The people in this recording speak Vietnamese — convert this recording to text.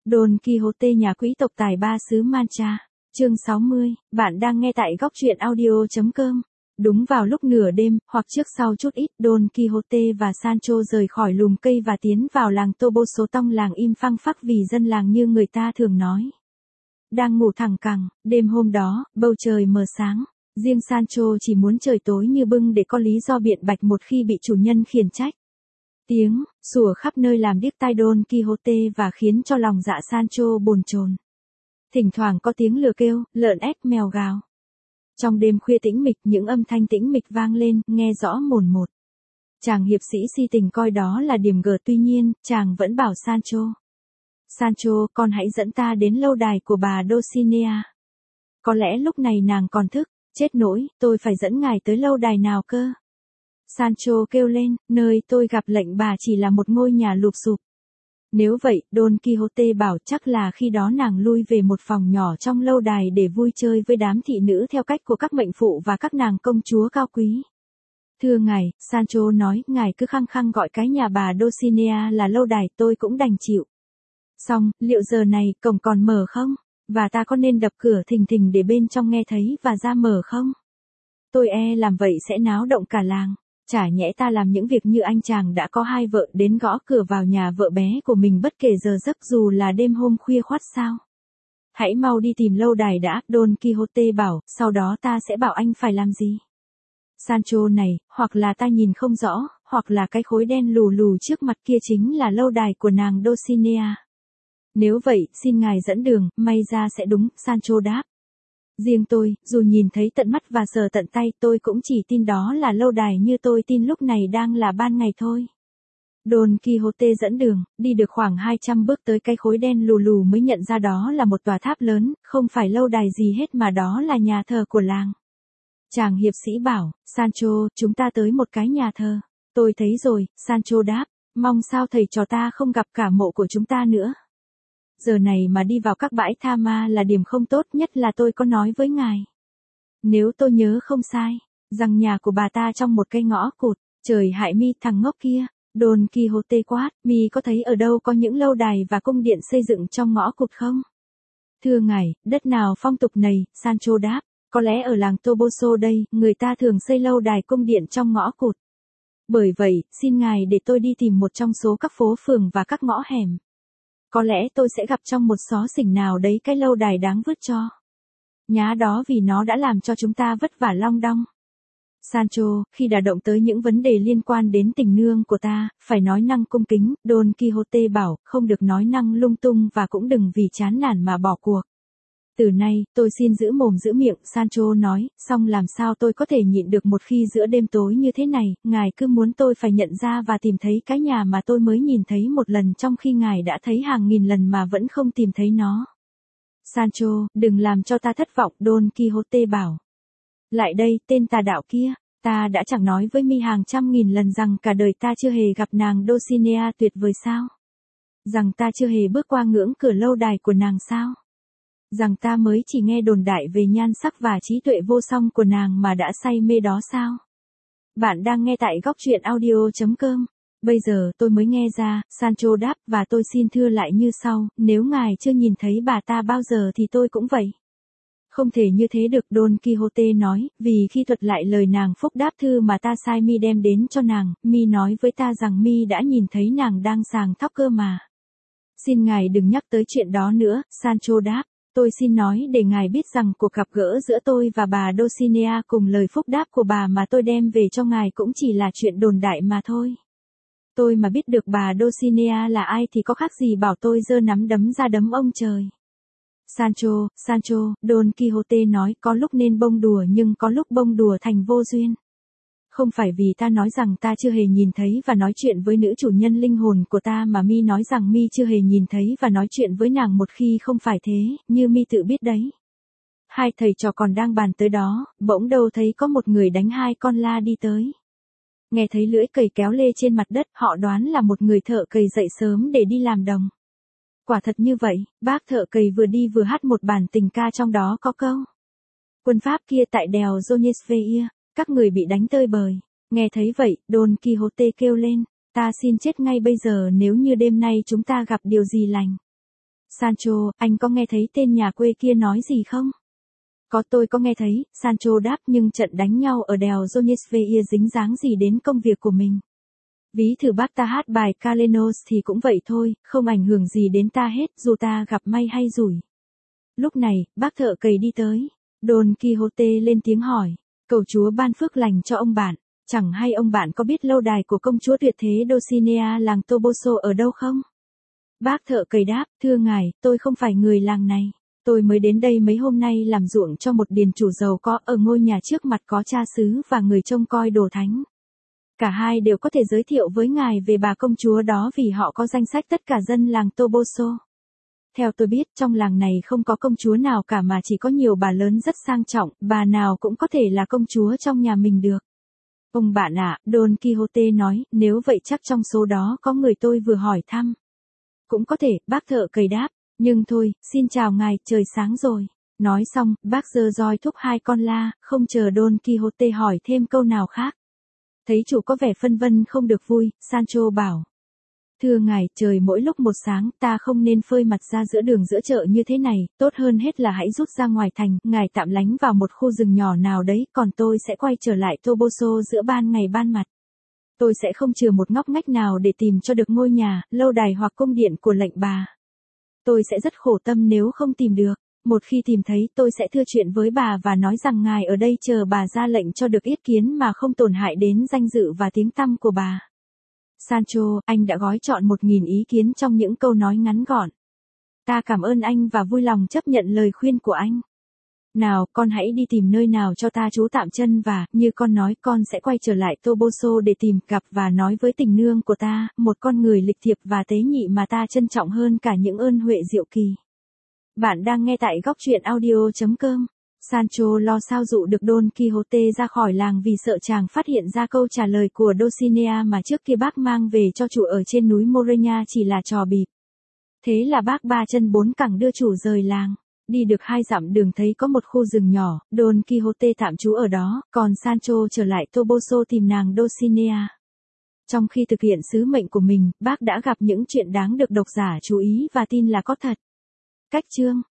Don Quixote nhà quý tộc tài ba xứ Mancha. Chương 60, bạn đang nghe tại góc truyện audio.com. Đúng vào lúc nửa đêm, hoặc trước sau chút ít, Don Quixote và Sancho rời khỏi lùm cây và tiến vào làng Toboso Tong, làng im phăng phắc vì dân làng như người ta thường nói. Đang ngủ thẳng cẳng, đêm hôm đó, bầu trời mờ sáng. Riêng Sancho chỉ muốn trời tối như bưng để có lý do biện bạch một khi bị chủ nhân khiển trách. Tiếng sủa khắp nơi làm điếc tai Don Quixote và khiến cho lòng dạ Sancho bồn chồn. Thỉnh thoảng có tiếng lừa kêu, lợn ếch, mèo gào. Trong đêm khuya tĩnh mịch, những âm thanh tĩnh mịch vang lên, nghe rõ mồn một. Chàng hiệp sĩ si tình coi đó là điểm gở, tuy nhiên, chàng vẫn bảo Sancho. Sancho, con hãy dẫn ta đến lâu đài của bà Dulcinea. Có lẽ lúc này nàng còn thức. Chết nỗi, tôi phải dẫn ngài tới lâu đài nào cơ? Sancho kêu lên, nơi tôi gặp lệnh bà chỉ là một ngôi nhà lụp xụp. Nếu vậy, Don Quixote bảo chắc là khi đó nàng lui về một phòng nhỏ trong lâu đài để vui chơi với đám thị nữ theo cách của các mệnh phụ và các nàng công chúa cao quý. Thưa ngài, Sancho nói, ngài cứ khăng khăng gọi cái nhà bà Dulcinea là lâu đài, tôi cũng đành chịu. Xong, liệu giờ này cổng còn mở không? Và ta có nên đập cửa thình thình để bên trong nghe thấy và ra mở không? Tôi làm vậy sẽ náo động cả làng. Chả nhẽ ta làm những việc như anh chàng đã có hai vợ đến gõ cửa vào nhà vợ bé của mình bất kể giờ giấc dù là đêm hôm khuya khoắt sao? Hãy mau đi tìm lâu đài đã, Don Quixote bảo, sau đó ta sẽ bảo anh phải làm gì. Sancho này, hoặc là ta nhìn không rõ, hoặc là cái khối đen lù lù trước mặt kia chính là lâu đài của nàng Dulcinea. Nếu vậy, xin ngài dẫn đường, may ra sẽ đúng, Sancho đáp. Riêng tôi, dù nhìn thấy tận mắt và sờ tận tay, tôi cũng chỉ tin đó là lâu đài như tôi tin lúc này đang là ban ngày thôi. Don Quixote dẫn đường, đi được khoảng 200 bước tới cái khối đen lù lù mới nhận ra đó là một tòa tháp lớn, không phải lâu đài gì hết mà đó là nhà thờ của làng. Chàng hiệp sĩ bảo, Sancho, chúng ta tới một cái nhà thờ. Tôi thấy rồi, Sancho đáp, mong sao thầy trò ta không gặp cả mộ của chúng ta nữa. Giờ này mà đi vào các bãi tha ma là điểm không tốt, nhất là tôi có nói với ngài. Nếu tôi nhớ không sai, rằng nhà của bà ta trong một cây ngõ cụt, trời hại mi thằng ngốc kia. Don Quixote quát, mi có thấy ở đâu có những lâu đài và cung điện xây dựng trong ngõ cụt không? Thưa ngài, đất nào phong tục này, Sancho đáp, có lẽ ở làng Toboso đây, người ta thường xây lâu đài cung điện trong ngõ cụt. Bởi vậy, xin ngài để tôi đi tìm một trong số các phố phường và các ngõ hẻm. Có lẽ tôi sẽ gặp trong một xó xỉnh nào đấy cái lâu đài đáng vứt cho. Nhá đó vì nó đã làm cho chúng ta vất vả long đong. Sancho, khi đã động tới những vấn đề liên quan đến tình nương của ta, phải nói năng cung kính, Don Quixote bảo, không được nói năng lung tung và cũng đừng vì chán nản mà bỏ cuộc. Từ nay, tôi xin giữ mồm giữ miệng, Sancho nói, song làm sao tôi có thể nhịn được một khi giữa đêm tối như thế này, ngài cứ muốn tôi phải nhận ra và tìm thấy cái nhà mà tôi mới nhìn thấy một lần trong khi ngài đã thấy hàng nghìn lần mà vẫn không tìm thấy nó. Sancho, đừng làm cho ta thất vọng, Don Quixote bảo. Lại đây, tên tà đạo kia, ta đã chẳng nói với mi hàng trăm nghìn lần rằng cả đời ta chưa hề gặp nàng Dulcinea tuyệt vời sao? Rằng ta chưa hề bước qua ngưỡng cửa lâu đài của nàng sao? Rằng ta mới chỉ nghe đồn đại về nhan sắc và trí tuệ vô song của nàng mà đã say mê đó sao? Bạn đang nghe tại góc truyện audio.com. Bây giờ tôi mới nghe ra, Sancho đáp, và tôi xin thưa lại như sau, nếu ngài chưa nhìn thấy bà ta bao giờ thì tôi cũng vậy. Không thể như thế được, Don Quixote nói, vì khi thuật lại lời nàng phúc đáp thư mà ta sai mi đem đến cho nàng, mi nói với ta rằng mi đã nhìn thấy nàng đang sàng tóc cơ mà. Xin ngài đừng nhắc tới chuyện đó nữa, Sancho đáp. Tôi xin nói để ngài biết rằng cuộc gặp gỡ giữa tôi và bà Dulcinea cùng lời phúc đáp của bà mà tôi đem về cho ngài cũng chỉ là chuyện đồn đại mà thôi. Tôi mà biết được bà Dulcinea là ai thì có khác gì bảo tôi giơ nắm đấm ra đấm ông trời. Sancho, Don Quixote nói, có lúc nên bông đùa nhưng có lúc bông đùa thành vô duyên. Không phải vì ta nói rằng ta chưa hề nhìn thấy và nói chuyện với nữ chủ nhân linh hồn của ta mà mi nói rằng mi chưa hề nhìn thấy và nói chuyện với nàng một khi không phải thế, như mi tự biết đấy. Hai thầy trò còn đang bàn tới đó, bỗng đâu thấy có một người đánh hai con la đi tới. Nghe thấy lưỡi cày kéo lê trên mặt đất, họ đoán là một người thợ cày dậy sớm để đi làm đồng. Quả thật như vậy, bác thợ cày vừa đi vừa hát một bản tình ca trong đó có câu. Quân Pháp kia tại đèo Roncesvalles, các người bị đánh tơi bời. Nghe thấy vậy, Don Quixote kêu lên, ta xin chết ngay bây giờ nếu như đêm nay chúng ta gặp điều gì lành. Sancho, anh có nghe thấy tên nhà quê kia nói gì không? Có, tôi có nghe thấy, Sancho đáp, nhưng trận đánh nhau ở đèo Roncesvalles dính dáng gì đến công việc của mình. Ví thử bác ta hát bài Calenos thì cũng vậy thôi, không ảnh hưởng gì đến ta hết, dù ta gặp may hay rủi. Lúc này, bác thợ cày đi tới. Don Quixote lên tiếng hỏi, cầu chúa ban phước lành cho ông bạn, chẳng hay ông bạn có biết lâu đài của công chúa tuyệt thế Dulcinea làng Toboso ở đâu không? Bác thợ cày đáp, thưa ngài, tôi không phải người làng này. Tôi mới đến đây mấy hôm nay làm ruộng cho một điền chủ giàu có, ở ngôi nhà trước mặt có cha xứ và người trông coi đồ thánh. Cả hai đều có thể giới thiệu với ngài về bà công chúa đó vì họ có danh sách tất cả dân làng Toboso. Theo tôi biết, trong làng này không có công chúa nào cả mà chỉ có nhiều bà lớn rất sang trọng, bà nào cũng có thể là công chúa trong nhà mình được. Ông bạn ạ, Don Quixote nói, nếu vậy chắc trong số đó có người tôi vừa hỏi thăm. Cũng có thể, bác thợ cày đáp, nhưng thôi, xin chào ngài, trời sáng rồi. Nói xong, bác giơ roi thúc hai con la, không chờ Don Quixote hỏi thêm câu nào khác. Thấy chủ có vẻ phân vân không được vui, Sancho bảo. Thưa ngài, trời mỗi lúc một sáng, ta không nên phơi mặt ra giữa đường giữa chợ như thế này, tốt hơn hết là hãy rút ra ngoài thành, ngài tạm lánh vào một khu rừng nhỏ nào đấy, còn tôi sẽ quay trở lại Toboso giữa ban ngày ban mặt. Tôi sẽ không chừa một ngóc ngách nào để tìm cho được ngôi nhà, lâu đài hoặc cung điện của lệnh bà. Tôi sẽ rất khổ tâm nếu không tìm được. Một khi tìm thấy, tôi sẽ thưa chuyện với bà và nói rằng ngài ở đây chờ bà ra lệnh cho được yết kiến mà không tổn hại đến danh dự và tiếng tăm của bà. Sancho, anh đã gói trọn 1000 ý kiến trong những câu nói ngắn gọn. Ta cảm ơn anh và vui lòng chấp nhận lời khuyên của anh. Nào, con hãy đi tìm nơi nào cho ta trú tạm chân và, như con nói, con sẽ quay trở lại Toboso để tìm gặp và nói với tình nương của ta, một con người lịch thiệp và tế nhị mà ta trân trọng hơn cả những ơn huệ diệu kỳ. Bạn đang nghe tại góc truyện audio.com. Sancho lo sao dụ được Don Quixote ra khỏi làng vì sợ chàng phát hiện ra câu trả lời của Dulcinea mà trước kia bác mang về cho chủ ở trên núi Morena chỉ là trò bịp. Thế là bác ba chân bốn cẳng đưa chủ rời làng. Đi được 2 dặm đường thấy có một khu rừng nhỏ, Don Quixote tạm trú ở đó, còn Sancho trở lại Toboso tìm nàng Dulcinea. Trong khi thực hiện sứ mệnh của mình, bác đã gặp những chuyện đáng được độc giả chú ý và tin là có thật. Cách chương